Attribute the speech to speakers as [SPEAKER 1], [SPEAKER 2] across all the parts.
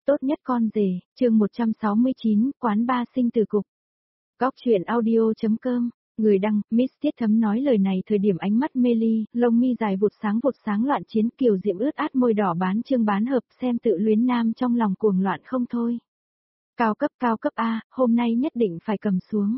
[SPEAKER 1] Tốt nhất con rể, chương 169, quán ba sinh tử cục. Góc truyện audio.com, người đăng, Miss Tiết Thấm nói lời này thời điểm ánh mắt mê ly, lông mi dài vụt sáng loạn chiến kiều diễm ướt át môi đỏ bán chương bán hợp xem tự luyến nam trong lòng cuồng loạn không thôi. Cao cấp A, hôm nay nhất định phải cầm xuống.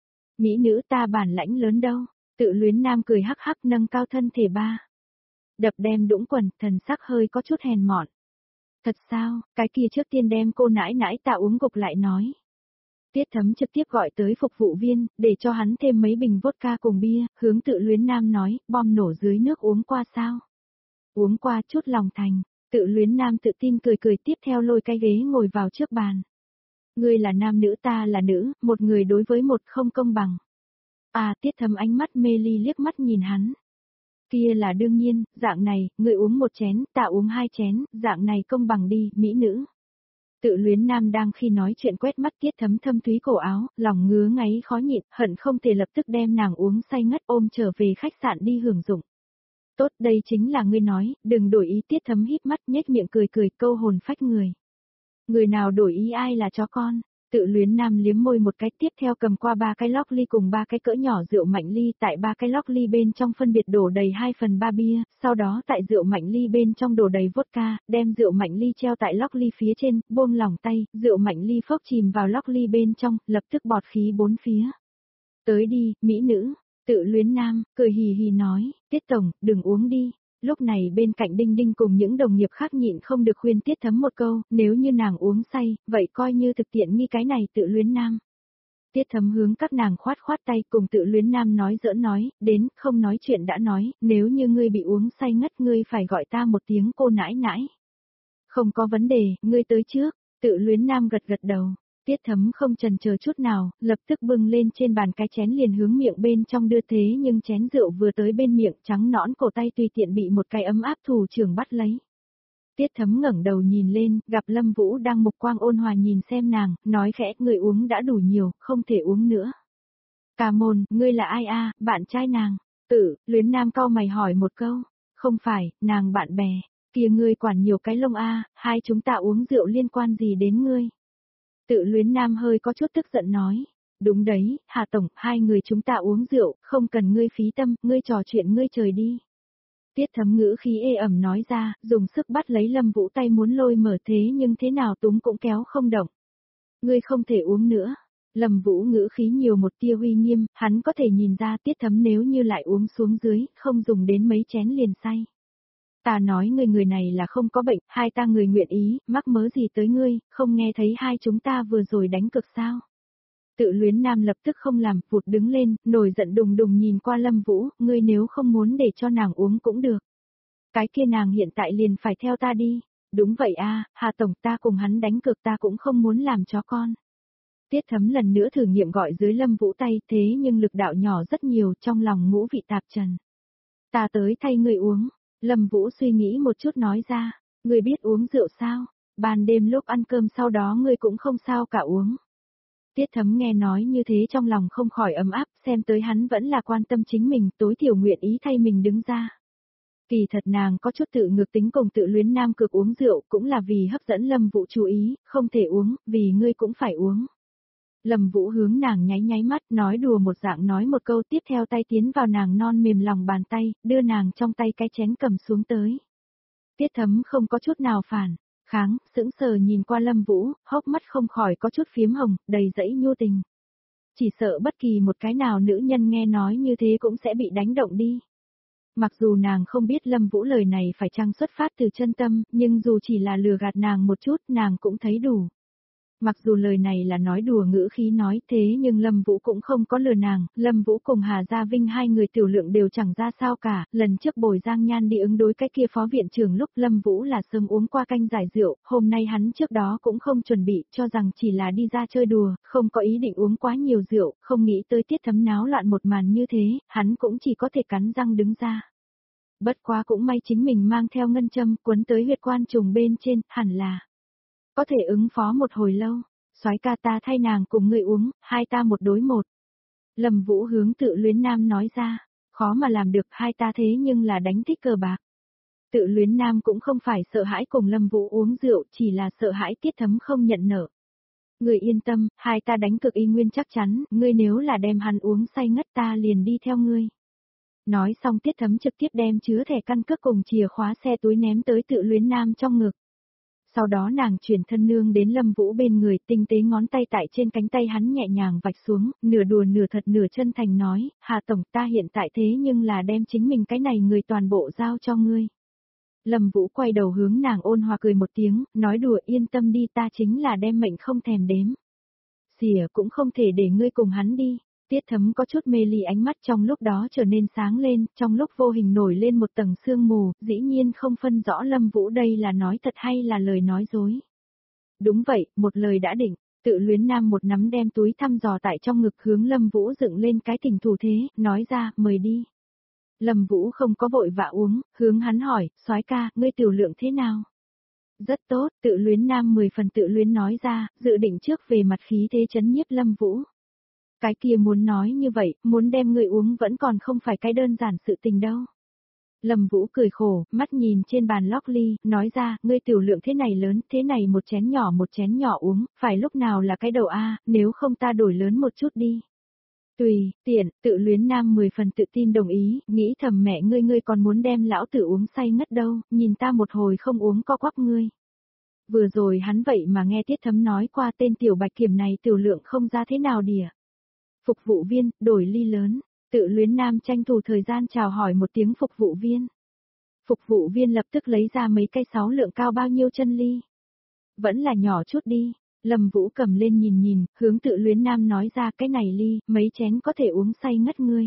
[SPEAKER 1] Mỹ nữ ta bản lãnh lớn đâu, tự luyến nam cười hắc hắc nâng cao thân thể ba. Đập đem đũng quần, thần sắc hơi có chút hèn mọn. Thật sao, cái kia trước tiên đem cô nãi nãi ta uống gục lại nói. Tiết Thấm trực tiếp gọi tới phục vụ viên, để cho hắn thêm mấy bình vodka cùng bia, hướng tự luyến nam nói, bom nổ dưới nước uống qua sao? Uống qua chút lòng thành, tự luyến nam tự tin cười tiếp theo lôi cái ghế ngồi vào trước bàn. Ngươi là nam nữ ta là nữ, một người đối với một không công bằng. À, Tiết Thấm ánh mắt mê ly liếc mắt nhìn hắn. Kia là đương nhiên, dạng này, ngươi uống một chén, ta uống hai chén, dạng này công bằng đi, mỹ nữ. Tự luyến nam đang khi nói chuyện quét mắt Tiết Thấm thâm thúy cổ áo, lòng ngứa ngáy khó nhịn, hận không thể lập tức đem nàng uống say ngất ôm trở về khách sạn đi hưởng dụng. Tốt, đây chính là ngươi nói, đừng đổi ý. Tiết Thấm híp mắt nhếch miệng cười câu hồn phách người. Người nào đổi ý ai là chó con. Tự luyến nam liếm môi một cái tiếp theo cầm qua 3 cái lóc ly cùng 3 cái cỡ nhỏ rượu mạnh ly, tại 3 cái lóc ly bên trong phân biệt đổ đầy 2/3 bia, sau đó tại rượu mạnh ly bên trong đổ đầy vodka, đem rượu mạnh ly treo tại lóc ly phía trên, buông lỏng tay, rượu mạnh ly phốc chìm vào lóc ly bên trong, lập tức bọt khí bốn phía. Tới đi, mỹ nữ, tự luyến nam, cười hì hì nói, Tiết tổng, đừng uống đi. Lúc này bên cạnh Đinh Đinh cùng những đồng nghiệp khác nhịn không được khuyên Tiết Thấm một câu, nếu như nàng uống say, vậy coi như thực tiện nghi cái này tự luyến nam. Tiết Thấm hướng các nàng khoát tay cùng tự luyến nam nói giỡn nói, đến, không nói chuyện đã nói, nếu như ngươi bị uống say ngất ngươi phải gọi ta một tiếng cô nãi nãi. Không có vấn đề, ngươi tới trước, tự luyến nam gật đầu. Tiết Thấm không chần chờ chút nào, lập tức bưng lên trên bàn cái chén liền hướng miệng bên trong đưa thế nhưng chén rượu vừa tới bên miệng trắng nõn cổ tay tùy tiện bị một cái ấm áp thủ trưởng bắt lấy. Tiết Thấm ngẩng đầu nhìn lên, gặp Lâm Vũ đang mục quang ôn hòa nhìn xem nàng, nói khẽ, người uống đã đủ nhiều, không thể uống nữa. Cà môn, ngươi là ai a, bạn trai nàng? Tự luyến nam cau mày hỏi một câu. Không phải, nàng bạn bè. Kìa ngươi quản nhiều cái lông a, hai chúng ta uống rượu liên quan gì đến ngươi? Tự luyến nam hơi có chút tức giận nói. Đúng đấy, Hà Tổng, hai người chúng ta uống rượu, không cần ngươi phí tâm, ngươi trò chuyện ngươi trời đi. Tiết Thấm ngữ khí ê ẩm nói ra, dùng sức bắt lấy Lâm Vũ tay muốn lôi mở thế nhưng thế nào túm cũng kéo không động. Ngươi không thể uống nữa. Lâm Vũ ngữ khí nhiều một tia uy nghiêm, hắn có thể nhìn ra Tiết Thấm nếu như lại uống xuống dưới, không dùng đến mấy chén liền say. Ta nói người này là không có bệnh, hai ta người nguyện ý, mắc mớ gì tới ngươi, không nghe thấy hai chúng ta vừa rồi đánh cực sao. Tự luyến nam lập tức không làm, vụt đứng lên, nổi giận đùng đùng nhìn qua Lâm Vũ, ngươi nếu không muốn để cho nàng uống cũng được. Cái kia nàng hiện tại liền phải theo ta đi. Đúng vậy a, Hà Tổng, ta cùng hắn đánh cực ta cũng không muốn làm chó con. Tiết Thấm lần nữa thử nghiệm gọi dưới Lâm Vũ tay, thế nhưng lực đạo nhỏ rất nhiều, trong lòng ngũ vị tạp trần. Ta tới thay ngươi uống. Lâm Vũ suy nghĩ một chút nói ra, ngươi biết uống rượu sao? Ban đêm lúc ăn cơm sau đó ngươi cũng không sao cả uống. Tiết Thấm nghe nói như thế trong lòng không khỏi ấm áp, xem tới hắn vẫn là quan tâm chính mình, tối thiểu nguyện ý thay mình đứng ra. Kỳ thật nàng có chút tự ngược tính cùng tự luyến nam cực uống rượu cũng là vì hấp dẫn Lâm Vũ chú ý, không thể uống, vì ngươi cũng phải uống. Lâm Vũ hướng nàng nháy mắt, nói đùa một dạng nói một câu tiếp theo tay tiến vào nàng non mềm lòng bàn tay, đưa nàng trong tay cái chén cầm xuống tới. Tiết Thấm không có chút nào phản kháng, sững sờ nhìn qua Lâm Vũ, hốc mắt không khỏi có chút phiếm hồng, đầy dẫy nhu tình. Chỉ sợ bất kỳ một cái nào nữ nhân nghe nói như thế cũng sẽ bị đánh động đi. Mặc dù nàng không biết Lâm Vũ lời này phải chăng xuất phát từ chân tâm, nhưng dù chỉ là lừa gạt nàng một chút nàng cũng thấy đủ. Mặc dù lời này là nói đùa ngữ khí nói thế nhưng Lâm Vũ cũng không có lừa nàng, Lâm Vũ cùng Hà Gia Vinh hai người tiểu lượng đều chẳng ra sao cả, lần trước Bồi Giang Nhan đi ứng đối cái kia phó viện trưởng lúc Lâm Vũ là sớm uống qua canh giải rượu, hôm nay hắn trước đó cũng không chuẩn bị, cho rằng chỉ là đi ra chơi đùa, không có ý định uống quá nhiều rượu, không nghĩ tới Tiết Thấm náo loạn một màn như thế, hắn cũng chỉ có thể cắn răng đứng ra. Bất quá cũng may chính mình mang theo ngân châm quấn tới huyệt quan trùng bên trên, hẳn là có thể ứng phó một hồi lâu. Soái ca ta thay nàng cùng ngươi uống, hai ta một đối một. Lâm Vũ hướng tự luyến nam nói ra, khó mà làm được hai ta thế nhưng là đánh thích cờ bạc. Tự luyến nam cũng không phải sợ hãi cùng Lâm Vũ uống rượu, chỉ là sợ hãi Tiết Thấm không nhận nợ. Ngươi yên tâm, hai ta đánh cược y nguyên chắc chắn, ngươi nếu là đem hắn uống say ngất ta liền đi theo ngươi. Nói xong Tiết Thấm trực tiếp đem chứa thẻ căn cước cùng chìa khóa xe túi ném tới tự luyến nam trong ngực. Sau đó nàng chuyển thân nương đến Lâm Vũ bên người, tinh tế ngón tay tại trên cánh tay hắn nhẹ nhàng vạch xuống, nửa đùa nửa thật nửa chân thành nói, Hà Tổng ta hiện tại thế nhưng là đem chính mình cái này người toàn bộ giao cho ngươi. Lâm Vũ quay đầu hướng nàng ôn hòa cười một tiếng, nói đùa yên tâm đi ta chính là đem mệnh không thèm đếm. Xỉa cũng không thể để ngươi cùng hắn đi. Tiết Thấm có chút mê ly ánh mắt trong lúc đó trở nên sáng lên, trong lúc vô hình nổi lên một tầng sương mù, dĩ nhiên không phân rõ Lâm Vũ đây là nói thật hay là lời nói dối. Đúng vậy, một lời đã định, tự luyến nam một nắm đem túi thăm dò tại trong ngực hướng Lâm Vũ dựng lên cái thỉnh thủ thế, nói ra, mời đi. Lâm Vũ không có vội vã uống, hướng hắn hỏi, soái ca, ngươi tiểu lượng thế nào? Rất tốt, tự luyến nam 10 phần tự luyến nói ra, dự định trước về mặt khí thế chấn nhiếp Lâm Vũ. Cái kia muốn nói như vậy, muốn đem ngươi uống vẫn còn không phải cái đơn giản sự tình đâu. Lâm Vũ cười khổ, mắt nhìn trên bàn lóc ly, nói ra, ngươi tiểu lượng thế này lớn, thế này một chén nhỏ uống, phải lúc nào là cái đầu a, nếu không ta đổi lớn một chút đi. Tùy, tiện, tự luyến nam 10 phần tự tin đồng ý, nghĩ thầm mẹ ngươi còn muốn đem lão tử uống say ngất đâu, nhìn ta một hồi không uống co quắp ngươi. Vừa rồi hắn vậy mà nghe Tiết Thấm nói qua tên tiểu bạch kiểm này tiểu lượng không ra thế nào đìa. Phục vụ viên, đổi ly lớn, tự luyến nam tranh thủ thời gian chào hỏi một tiếng phục vụ viên. Phục vụ viên lập tức lấy ra mấy cây 6 lượng cao bao nhiêu chân ly. Vẫn là nhỏ chút đi, Lâm Vũ cầm lên nhìn, hướng tự luyến nam nói ra cái này ly, mấy chén có thể uống say ngất ngươi.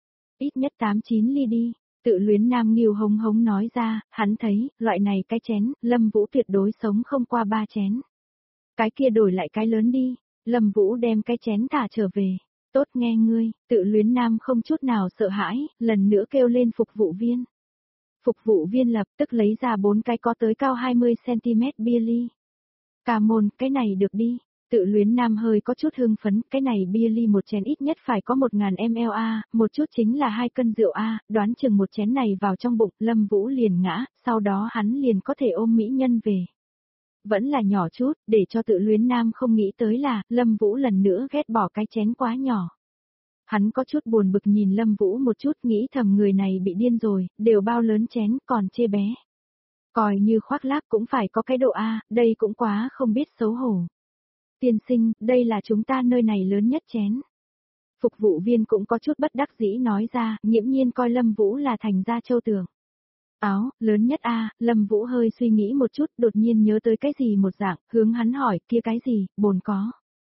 [SPEAKER 1] Ít nhất 8-9 ly đi, tự luyến nam nghiêu hống hống nói ra, hắn thấy, loại này cái chén, Lâm Vũ tuyệt đối sống không qua 3 chén. Cái kia đổi lại cái lớn đi, Lâm Vũ đem cái chén thả trở về. Tốt nghe ngươi, tự luyến nam không chút nào sợ hãi, lần nữa kêu lên phục vụ viên. Phục vụ viên lập tức lấy ra 4 cái có tới cao 20cm bia ly. Ca môn, cái này được đi. Tự luyến nam hơi có chút hưng phấn, cái này bia ly một chén ít nhất phải có 1000ml a, một chút chính là 2 cân rượu a, đoán chừng một chén này vào trong bụng, Lâm Vũ liền ngã, sau đó hắn liền có thể ôm mỹ nhân về. Vẫn là nhỏ chút, để cho tự luyến nam không nghĩ tới là, Lâm Vũ lần nữa ghét bỏ cái chén quá nhỏ. Hắn có chút buồn bực nhìn Lâm Vũ một chút nghĩ thầm người này bị điên rồi, đều bao lớn chén còn chê bé. Coi như khoác lác cũng phải có cái độ A, đây cũng quá không biết xấu hổ. Tiên sinh, đây là chúng ta nơi này lớn nhất chén. Phục vụ viên cũng có chút bất đắc dĩ nói ra, nghiễm nhiên coi Lâm Vũ là thành gia châu tường. Áo, lớn nhất A, Lâm Vũ hơi suy nghĩ một chút, đột nhiên nhớ tới cái gì một dạng, hướng hắn hỏi, kia cái gì, bồn có.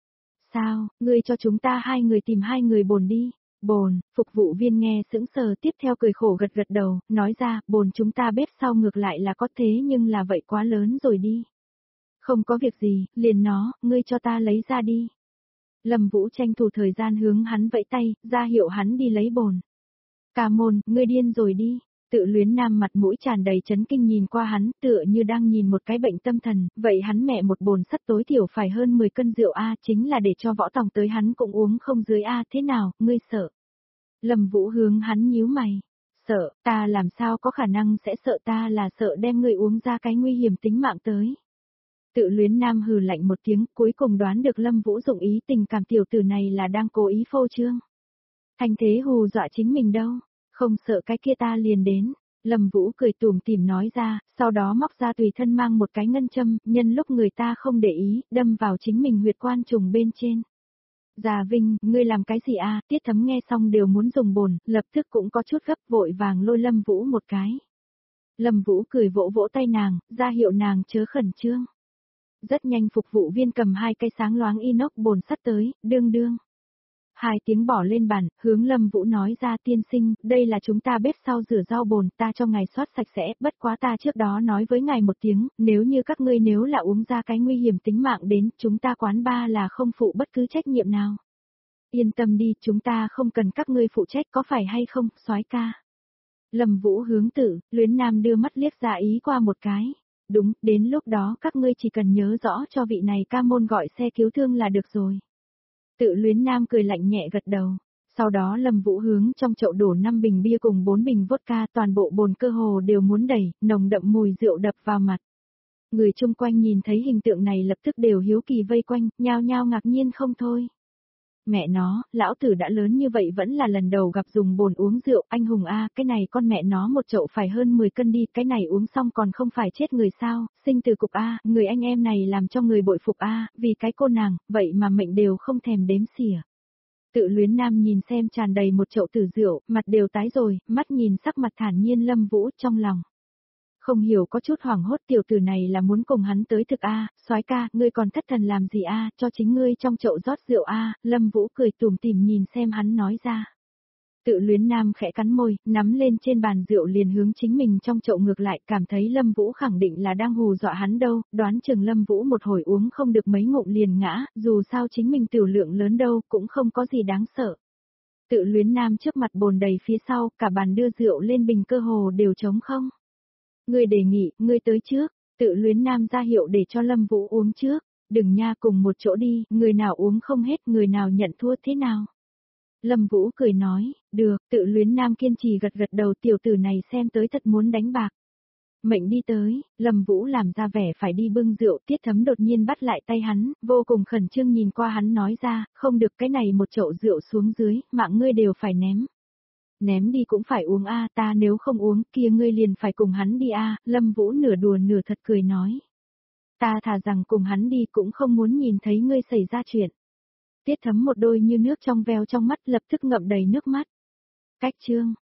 [SPEAKER 1] Sao, ngươi cho chúng ta 2 người tìm 2 người bồn đi. Bồn, phục vụ viên nghe sững sờ tiếp theo cười khổ gật gật đầu, nói ra, bồn chúng ta bếp sau ngược lại là có thế nhưng là vậy quá lớn rồi đi. Không có việc gì, liền nó, ngươi cho ta lấy ra đi. Lâm Vũ tranh thủ thời gian hướng hắn vẫy tay, ra hiệu hắn đi lấy bồn. Ca môn, ngươi điên rồi đi. Tự luyến nam mặt mũi tràn đầy chấn kinh nhìn qua hắn, tựa như đang nhìn một cái bệnh tâm thần, vậy hắn mẹ một bồn sắt tối thiểu phải hơn 10 cân rượu A, chính là để cho võ tòng tới hắn cũng uống không dưới A, thế nào, ngươi sợ. Lâm Vũ hướng hắn nhíu mày, sợ, ta làm sao có khả năng sẽ sợ, ta là sợ đem ngươi uống ra cái nguy hiểm tính mạng tới. Tự luyến nam hừ lạnh một tiếng, cuối cùng đoán được Lâm Vũ dụng ý tình cảm tiểu tử này là đang cố ý phô trương. Thành thế hù dọa chính mình đâu. Không sợ cái kia ta liền đến, Lâm Vũ cười tủm tỉm nói ra, sau đó móc ra tùy thân mang một cái ngân châm, nhân lúc người ta không để ý, đâm vào chính mình huyệt quan trùng bên trên. Già Vinh, ngươi làm cái gì a? Tiết Thấm nghe xong đều muốn dùng bồn, lập tức cũng có chút gấp vội vàng lôi Lâm Vũ một cái. Lâm Vũ cười vỗ vỗ tay nàng, ra hiệu nàng chớ khẩn trương. Rất nhanh phục vụ viên cầm 2 cây sáng loáng inox bồn sắt tới, đương đương. 2 tiếng bỏ lên bàn, hướng Lâm Vũ nói ra tiên sinh, đây là chúng ta bếp sau rửa rau bồn, ta cho ngài soát sạch sẽ, bất quá ta trước đó nói với ngài một tiếng, nếu như các ngươi nếu là uống ra cái nguy hiểm tính mạng đến, chúng ta quán bar là không phụ bất cứ trách nhiệm nào. Yên tâm đi, chúng ta không cần các ngươi phụ trách có phải hay không, soái ca. Lâm Vũ hướng Tự luyến nam đưa mắt liếc ra ý qua một cái. Đúng, đến lúc đó các ngươi chỉ cần nhớ rõ cho vị này ca môn gọi xe cứu thương là được rồi. Tự luyến nam cười lạnh nhẹ gật đầu. Sau đó Lâm Vũ hướng trong chậu đổ 5 bình bia cùng 4 bình vodka, toàn bộ bồn cơ hồ đều muốn đầy, nồng đậm mùi rượu đập vào mặt. Người chung quanh nhìn thấy hình tượng này lập tức đều hiếu kỳ vây quanh, nhao nhao ngạc nhiên không thôi. Mẹ nó, lão tử đã lớn như vậy vẫn là lần đầu gặp dùng bồn uống rượu, anh hùng a, cái này con mẹ nó một chậu phải hơn 10 cân đi, cái này uống xong còn không phải chết người sao, sinh từ cục a, người anh em này làm cho người bội phục a, vì cái cô nàng, vậy mà mệnh đều không thèm đếm xỉa. Tự luyến nam nhìn xem tràn đầy một chậu tử rượu, mặt đều tái rồi, mắt nhìn sắc mặt thản nhiên Lâm Vũ trong lòng. Không hiểu có chút hoảng hốt tiểu tử này là muốn cùng hắn tới thực a, soái ca, ngươi còn thất thần làm gì a, cho chính ngươi trong chậu rót rượu a, Lâm Vũ cười tủm tỉm nhìn xem hắn nói ra. Tự luyến nam khẽ cắn môi, nắm lên trên bàn rượu liền hướng chính mình trong chậu ngược lại, cảm thấy Lâm Vũ khẳng định là đang hù dọa hắn đâu, đoán chừng Lâm Vũ một hồi uống không được mấy ngụm liền ngã, dù sao chính mình tiểu lượng lớn đâu, cũng không có gì đáng sợ. Tự luyến nam trước mặt bồn đầy phía sau, cả bàn đưa rượu lên bình cơ hồ đều trống không. Ngươi đề nghị, ngươi tới trước, tự luyến nam ra hiệu để cho Lâm Vũ uống trước, đừng nha cùng một chỗ đi, người nào uống không hết người nào nhận thua thế nào. Lâm Vũ cười nói, được, tự luyến nam kiên trì gật gật đầu tiểu tử này xem tới thật muốn đánh bạc. Mệnh đi tới, Lâm Vũ làm ra vẻ phải đi bưng rượu, Tiết Thấm đột nhiên bắt lại tay hắn, vô cùng khẩn trương nhìn qua hắn nói ra, không được cái này một chậu rượu xuống dưới, mạng ngươi đều phải ném. Ném đi cũng phải uống a, ta nếu không uống kia ngươi liền phải cùng hắn đi a, Lâm Vũ nửa đùa nửa thật cười nói. Ta thà rằng cùng hắn đi cũng không muốn nhìn thấy ngươi xảy ra chuyện. Tiết Thấm một đôi như nước trong veo trong mắt lập tức ngậm đầy nước mắt. Cách chương